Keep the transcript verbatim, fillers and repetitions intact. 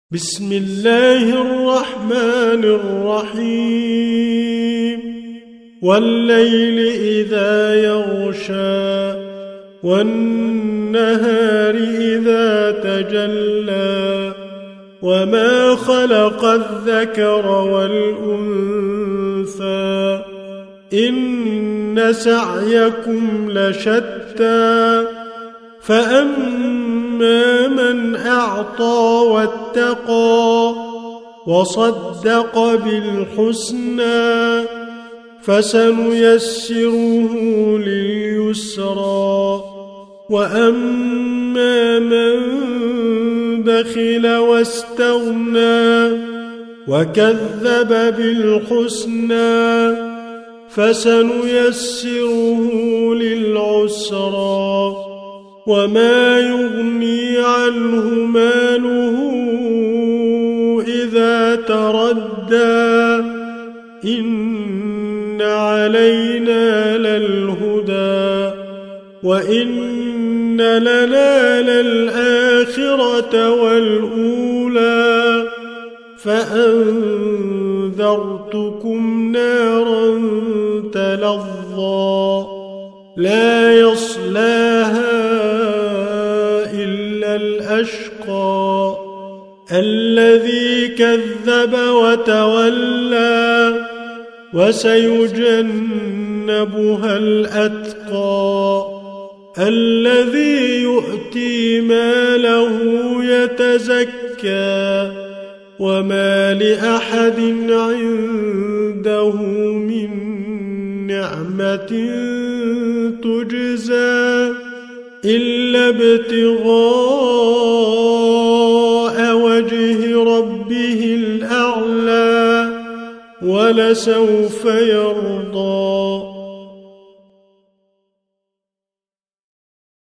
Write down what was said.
بسم الله الرحمن الرحيم والليل إذا يغشى والنهار إذا تجلى وما خلق الذكر والأنثى إن سعيكم لشتى فأما من أعطى واتقى وصدق بالحسنى فسنيسره لليسرى وأما من بخل واستغنى وكذب بالحسنى فسنيسره للعسرى وما يغني عنه ماله إذا تردى إن علينا للهدى وإن لنا للآخرة والأولى فأنذرتكم نارا تلظى لا يصلاها إلا الأشقى الذي كذب وتولى وسيجنبها الأتقى الذي يؤتي ماله يتزكى وما لأحد عنده من نعمة تجزى إلا ابتغاء وجه ربه الأعلى ولسوف يرضى